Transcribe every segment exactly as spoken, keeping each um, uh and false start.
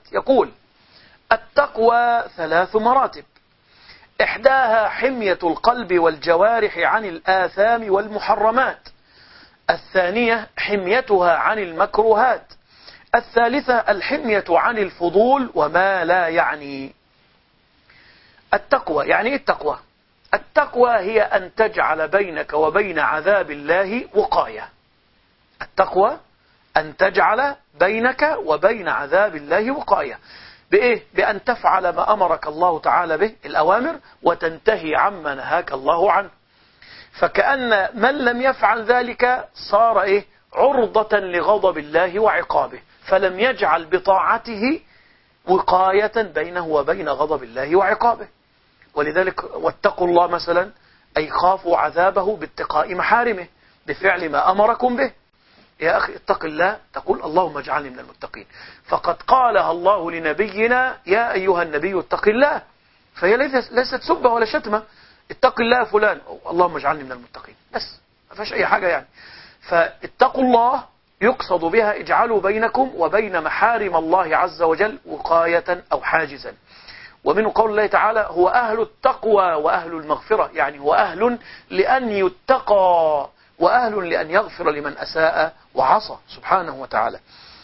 يقول: التقوى ثلاث مراتب، إحداها حمية القلب والجوارح عن الآثام والمحرمات، الثانية حميتها عن المكروهات، الثالثة الحمية عن الفضول وما لا يعني. التقوى يعني إيه التقوى؟ التقوى هي أن تجعل بينك وبين عذاب الله وقاية. التقوى أن تجعل بينك وبين عذاب الله وقاية. بإيه؟ بأن تفعل ما أمرك الله تعالى به الأوامر وتنتهي عما نهاك الله عنه. فكأن من لم يفعل ذلك صار إيه؟ عرضة لغضب الله وعقابه، فلم يجعل بطاعته وقاية بينه وبين غضب الله وعقابه. ولذلك واتقوا الله مثلا أي خافوا عذابه باتقاء محارمه، بفعل ما أمركم به. يا أخي اتق الله، تقول اللهم اجعلني من المتقين، فقد قالها الله لنبينا: يا أيها النبي اتق الله. فهي ليست سبة ولا شتمة. اتق الله فلان، اللهم اجعلني من المتقين، بس ما فيهاش أي حاجة يعني. فاتقوا الله يقصد بها اجعلوا بينكم وبين محارم الله عز وجل وقاية أو حاجزا. ومن قول الله تعالى: هو أهل التقوى وأهل المغفرة، يعني هو أهل لأن يتقى وأهل لأن يغفر لمن أساء وعصى سبحانه وتعالى.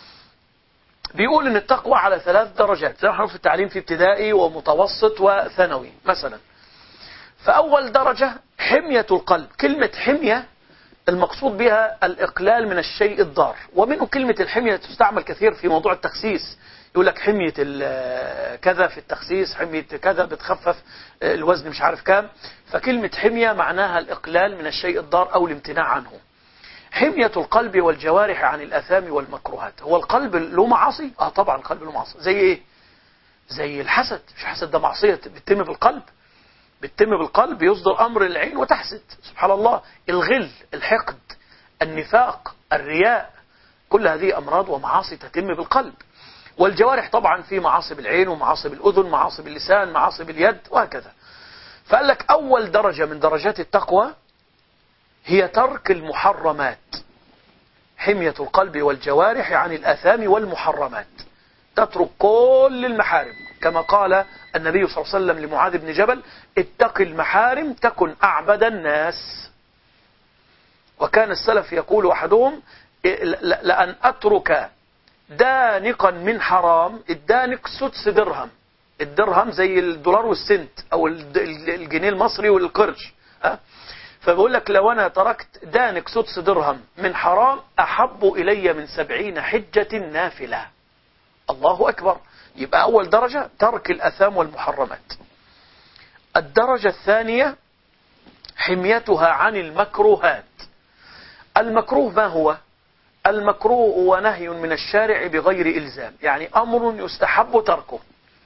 بيقول إن التقوى على ثلاث درجات زي ما احنا في التعليم، في ابتدائي ومتوسط وثانوي مثلا. فأول درجة حمية القلب. كلمة حمية المقصود بها الإقلال من الشيء الضار، ومنه كلمة الحمية تستعمل كثير في موضوع التخسيس. يقول لك حمية كذا في التخسيس، حمية كذا بتخفف الوزن مش عارف كام. فكلمة حمية معناها الإقلال من الشيء الضار أو الامتناع عنه. حمية القلب والجوارح عن الآثام والمكروهات. هو القلب له معاصي؟ آه طبعا القلب له معاصي. زي إيه؟ زي الحسد. مش حسد ده معصية بتتم بالقلب؟ بتتم بالقلب، يصدر أمر العين وتحسد، سبحان الله. الغل، الحقد، النفاق، الرياء، كل هذه أمراض ومعاصي تتم بالقلب. والجوارح طبعا في معاصي بالعين ومعاصي بالأذن، معاصي باللسان، معاصي باليد، وهكذا. فقال لك أول درجة من درجات التقوى هي ترك المحرمات. حمية القلب والجوارح عن الآثام والمحرمات، تترك كل المحارم، كما قال النبي صلى الله عليه وسلم لمعاذ بن جبل: اتق المحارم تكن أعبد الناس. وكان السلف يقول أحدهم: لأن أترك دانقا من حرام. الدانق سدس درهم، الدرهم زي الدولار والسنت أو الجنيه المصري والقرش. فبقول لك لو أنا تركت دانق سدس درهم من حرام أحب إلي من سبعين حجة نافلة. الله أكبر. يبقى أول درجة ترك الأثام والمحرمات. الدرجة الثانية حميتها عن المكروهات. المكروه ما هو؟ المكروه هو نهي من الشارع بغير إلزام، يعني أمر يستحب تركه.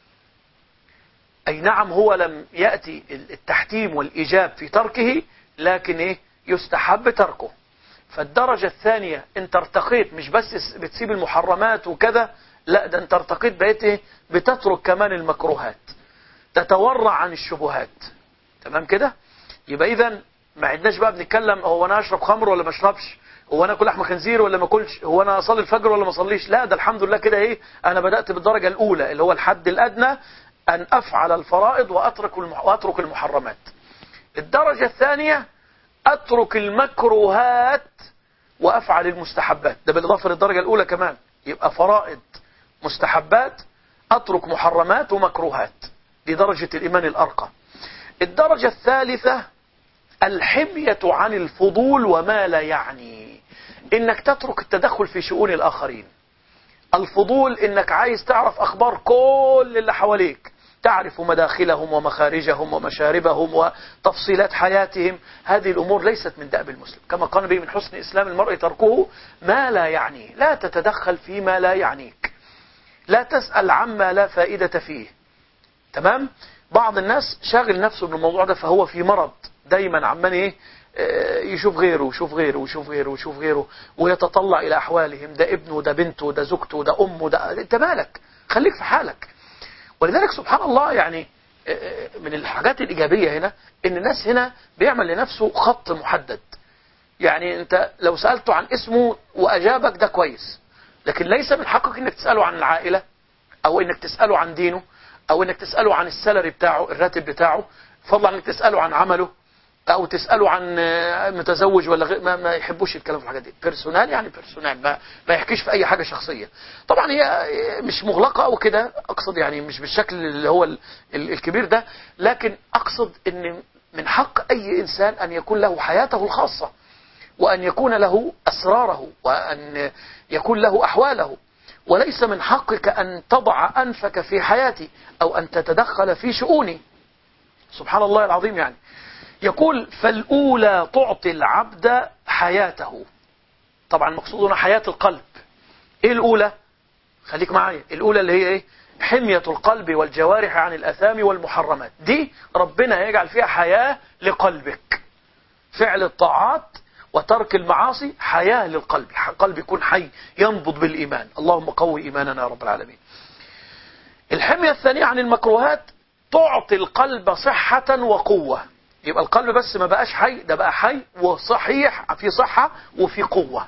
أي نعم هو لم يأتي التحتيم والإيجاب في تركه، لكن إيه؟ يستحب تركه. فالدرجة الثانية انت ارتقيت، مش بس بتسيب المحرمات وكذا، لا ده انت ارتقيت بقيت ايه؟ بتترك كمان المكروهات، تتورع عن الشبهات. تمام كده؟ يبقى اذا ما عدناش بقى بنتكلم هو انا اشرب خمر ولا ما اشربش، هو انا اكل لحم خنزير ولا ما اكلش، هو انا اصلي الفجر ولا ما اصليش. لا ده الحمد لله كده ايه، انا بدأت بالدرجة الاولى اللي هو الحد الادنى، ان افعل الفرائض واترك واترك المحرمات. الدرجة الثانية اترك المكروهات وافعل المستحبات، ده بالاضافة للدرجة الاولى كمان. يبقى فرائض، مستحبات، اترك محرمات ومكروهات. دي درجة الايمان الارقى. الدرجة الثالثة الحمية عن الفضول وما لا يعني، انك تترك التدخل في شؤون الاخرين. الفضول انك عايز تعرف اخبار كل اللي حواليك، تعرف مداخلهم ومخارجهم ومشاربهم وتفصيلات حياتهم. هذه الامور ليست من دأب المسلم، كما قال النبي: من حسن اسلام المرء تركه ما لا يعني. لا تتدخل فيما لا يعنيك، لا تسأل عما لا فائدة فيه. تمام؟ بعض الناس شاغل نفسه بالموضوع ده، فهو في مرض دايما عمان ايه، يشوف غيره ويشوف غيره ويشوف غيره ويشوف غيره ويتطلع الى احوالهم، ده ابنه، ده بنته، ده زوجته، ده امه، ده انت مالك؟ خليك في حالك. ولذلك سبحان الله يعني من الحاجات الايجابيه هنا ان الناس هنا بيعمل لنفسه خط محدد. يعني انت لو سالته عن اسمه واجابك ده كويس، لكن ليس من حقك انك تساله عن العائله، أو إنك تسأله عن دينه، أو إنك تسأله عن السالري بتاعه، الراتب بتاعه، فضلا إنك تسأله عن عمله، أو تسأله عن متزوج ولا غير. ما, ما يحبوش يتكلموا في الحاجات دي. بيرسونال يعني بيرسونال، ما, ما يحكيش في أي حاجة شخصية. طبعا هي مش مغلقة أو كده، أقصد يعني مش بالشكل اللي هو ال ال الكبير ده، لكن أقصد إن من حق أي إنسان أن يكون له حياته الخاصة، وأن يكون له أسراره، وأن يكون له أحواله، وليس من حقك أن تضع أنفك في حياتي أو أن تتدخل في شؤوني. سبحان الله العظيم. يعني يقول فالأولى تعطي العبد حياته. طبعا مقصودنا حياة القلب. إيه الأولى؟ خليك معايا. الأولى اللي هي إيه؟ حمية القلب والجوارح عن الأثام والمحرمات. دي ربنا يجعل فيها حياة لقلبك، فعل الطاعات وترك المعاصي، حياة للقلب. القلب يكون حي ينبض بالإيمان. اللهم قوي إيماننا يا رب العالمين. الحمية الثانية عن المكروهات تعطي القلب صحة وقوة. يبقى القلب بس ما بقاش حي، ده بقى حي وصحيح، في صحة وفي قوة،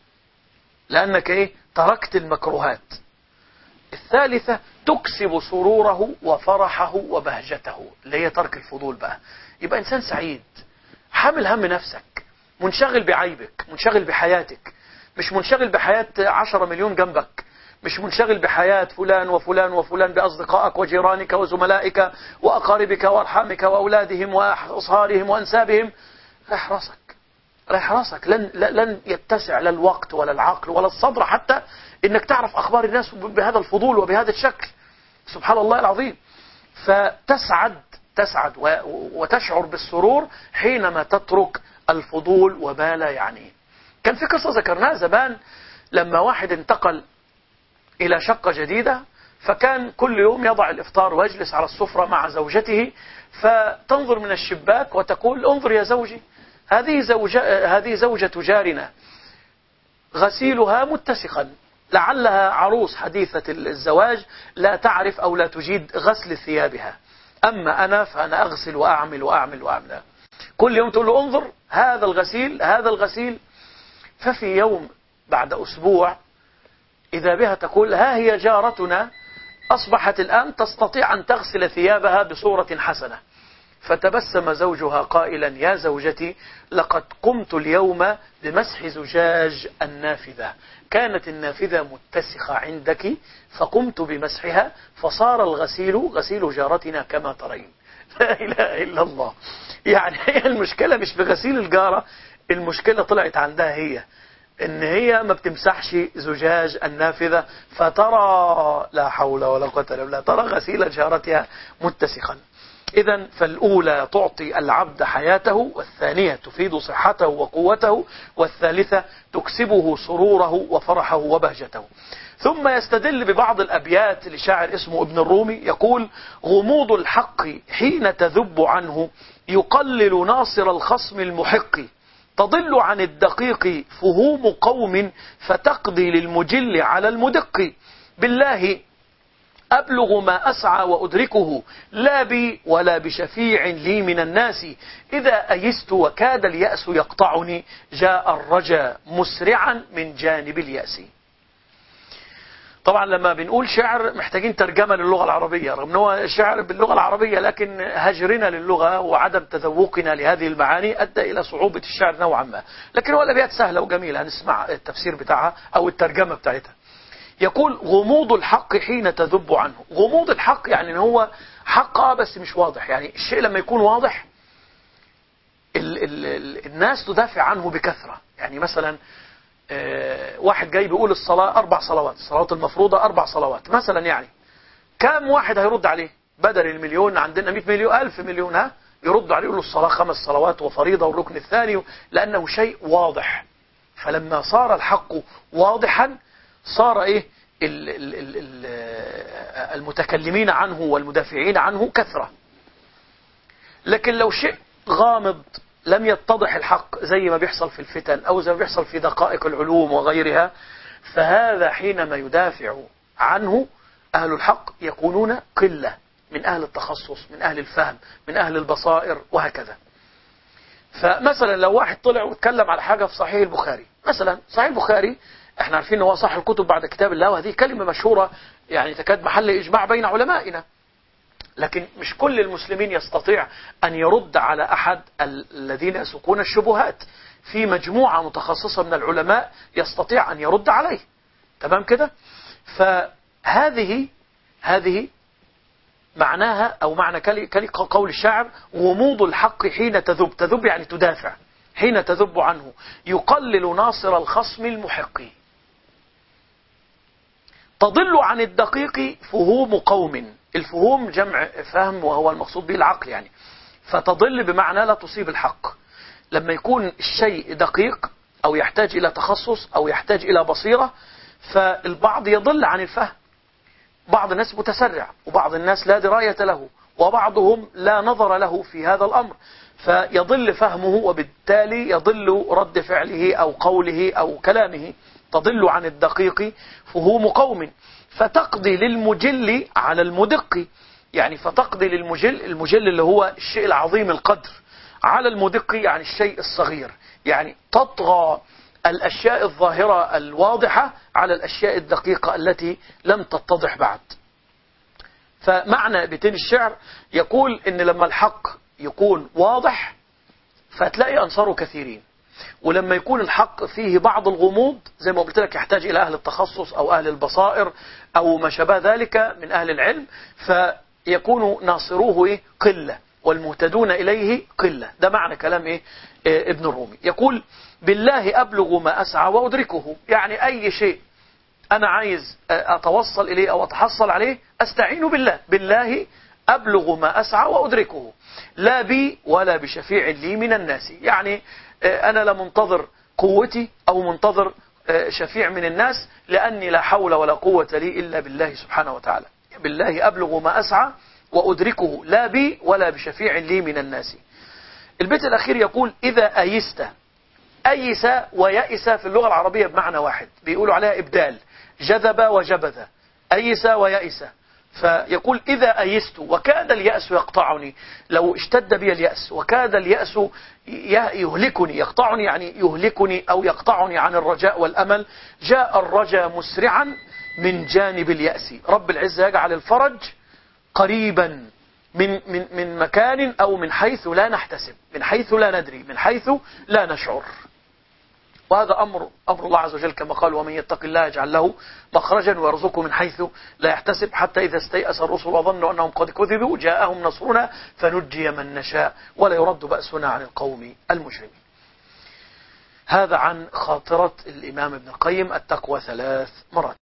لأنك إيه؟ تركت المكروهات. الثالثة تكسب سروره وفرحه وبهجته، اللي هي ترك الفضول بقى. يبقى إنسان سعيد، حامل هم نفسك، منشغل بعيبك، منشغل بحياتك، مش منشغل بحياة عشرة مليون جنبك، مش منشغل بحياة فلان وفلان وفلان، بأصدقائك وجيرانك وزملائك وأقاربك وأرحامك وأولادهم وأصهارهم وأنسابهم. ريح راسك، ريح راسك. لن, لن يتسع لا الوقت ولا العقل ولا الصبر حتى إنك تعرف أخبار الناس بهذا الفضول وبهذا الشكل. سبحان الله العظيم. فتسعد تسعد وتشعر بالسرور حينما تترك الفضول وما لا يعنيه. كان في قصة ذكرناها زمان، لما واحد انتقل إلى شقة جديدة، فكان كل يوم يضع الإفطار ويجلس على السفرة مع زوجته، فتنظر من الشباك وتقول انظر يا زوجي، هذه زوجة, هذه زوجة جارنا غسيلها متسخا، لعلها عروس حديثة الزواج لا تعرف أو لا تجيد غسل ثيابها، أما أنا فأنا أغسل وأعمل وأعمل وأعمل. كل يوم تقول له انظر هذا الغسيل هذا الغسيل. ففي يوم بعد أسبوع إذا بها تقول ها هي جارتنا أصبحت الآن تستطيع أن تغسل ثيابها بصورة حسنة. فتبسم زوجها قائلا يا زوجتي لقد قمت اليوم بمسح زجاج النافذة، كانت النافذة متسخة عندك فقمت بمسحها فصار الغسيل غسيل جارتنا كما ترين. لا إله إلا الله. يعني هي المشكلة مش بغسيل الجارة، المشكلة طلعت عندها هي إن هي ما بتمسحش زجاج النافذة، فترى لا حول ولا قوة إلا بالله ترى غسيل جارتها متسخا. إذن فالأولى تعطي العبد حياته، والثانية تفيد صحته وقوته، والثالثة تكسبه سروره وفرحه وبهجته. ثم يستدل ببعض الأبيات لشاعر اسمه ابن الرومي يقول غموض الحق حين تذب عنه يقلل ناصر الخصم المحق، تضل عن الدقيق فهوم قوم فتقضي للمجل على المدق، بالله أبلغ ما أسعى وأدركه لا بي ولا بشفيع لي من الناس، إذا أيست وكاد اليأس يقطعني جاء الرجا مسرعا من جانب اليأس. طبعا لما بنقول شعر محتاجين ترجمة للغة العربية، رغم أنه شعر باللغة العربية، لكن هجرنا للغة وعدم تذوقنا لهذه المعاني أدى إلى صعوبة الشعر نوعا ما. لكن هو الأبيات سهلة وجميلة، هنسمع التفسير بتاعها أو الترجمة بتاعتها. يقول غموض الحق حين تذب عنه. غموض الحق يعني ان هو حق بس مش واضح. يعني الشيء لما يكون واضح ال ال ال الناس تدافع عنه بكثرة. يعني مثلا آه واحد جاي بيقول الصلاة أربع صلوات، الصلوات المفروضة أربع صلوات مثلا، يعني كم واحد هيرد عليه؟ بدل المليون عندنا مئة مليون ألف مليون، ها يرد عليه يقول له الصلاة خمس صلوات وفريضة والركن الثاني، لأنه شيء واضح. فلما صار الحق واضحا صار إيه ال ال ال ال المتكلمين عنه والمدافعين عنه كثرة. لكن لو شيء غامض لم يتضح الحق زي ما بيحصل في الفتن أو زي ما بيحصل في دقائق العلوم وغيرها، فهذا حينما يدافع عنه أهل الحق يكونون قلة من أهل التخصص، من أهل الفهم، من أهل البصائر وهكذا. فمثلا لو واحد طلع واتكلم على حاجة في صحيح البخاري مثلا، صحيح البخاري احنا عارفين ان هو صح الكتب بعد كتاب الله، وهذه كلمة مشهورة يعني تكاد محل إجماع بين علمائنا. لكن مش كل المسلمين يستطيع أن يرد على أحد الذين يسوقون الشبهات. في مجموعة متخصصة من العلماء يستطيع أن يرد عليه. تمام كده؟ فهذه هذه معناها أو معنى كلي كلي قول الشاعر: غموض الحق حين تذب. تذب يعني تدافع، حين تذب عنه يقلل ناصر الخصم المحق. تضل عن الدقيق فهوم قوم. الفهوم جمع فهم، وهو المقصود به العقل يعني. فتضل بمعنى لا تصيب الحق. لما يكون الشيء دقيق أو يحتاج إلى تخصص أو يحتاج إلى بصيرة، فالبعض يضل عن الفهم. بعض الناس متسرع، وبعض الناس لا دراية له، وبعضهم لا نظر له في هذا الأمر، فيضل فهمه، وبالتالي يضل رد فعله أو قوله أو كلامه. تضل عن الدقيق فهوم قوم فتقضي للمجل على المدق. يعني فتقضي للمجل، المجل اللي هو الشيء العظيم القدر، على المدق يعني الشيء الصغير. يعني تطغى الأشياء الظاهرة الواضحة على الأشياء الدقيقة التي لم تتضح بعد. فمعنى بيتين الشعر يقول إن لما الحق يكون واضح فتلاقي أنصاره كثيرين، ولما يكون الحق فيه بعض الغموض زي ما قلت لك يحتاج إلى أهل التخصص أو أهل البصائر أو ما شابه ذلك من أهل العلم، فيكون ناصروه إيه؟ قلة، والمهتدون إليه قلة. ده معنى كلام إيه؟ إيه ابن الرومي. يقول: بالله أبلغ ما أسعى وأدركه. يعني أي شيء أنا عايز أتوصل إليه أو أتحصل عليه أستعين بالله. بالله أبلغ ما أسعى وأدركه، لا بي ولا بشفيع لي من الناس. يعني أنا لا منتظر قوتي أو منتظر شفيع من الناس، لأني لا حول ولا قوة لي إلا بالله سبحانه وتعالى. بالله أبلغ ما أسعى وأدركه، لا بي ولا بشفيع لي من الناس. البيت الأخير يقول: إذا أيست. أيس ويأس في اللغة العربية بمعنى واحد، بيقولوا عليها إبدال، جذب وجبذ، أيس ويأس. فيقول: إذا أيست وكاد اليأس يقطعني، لو اشتد بي اليأس وكاد اليأس يهلكني، يقطعني يعني يهلكني أو يقطعني عن الرجاء والأمل، جاء الرجاء مسرعا من جانب اليأس. رب العزة يجعل الفرج قريبا من من من مكان أو من حيث لا نحتسب، من حيث لا ندري، من حيث لا نشعر. وهذا أمر أمر الله عز وجل كما قال: ومن يتق الله يجعل له مخرجا ويرزقه من حيث لا يحتسب، حتى إذا استيأس الرسل وظنوا أنهم قد كذبوا جاءهم نصرنا فنجي من نشاء ولا يرد بأسنا عن القوم المجرمين. هذا عن خاطرة الإمام ابن القيم: التقوى ثلاث مرات.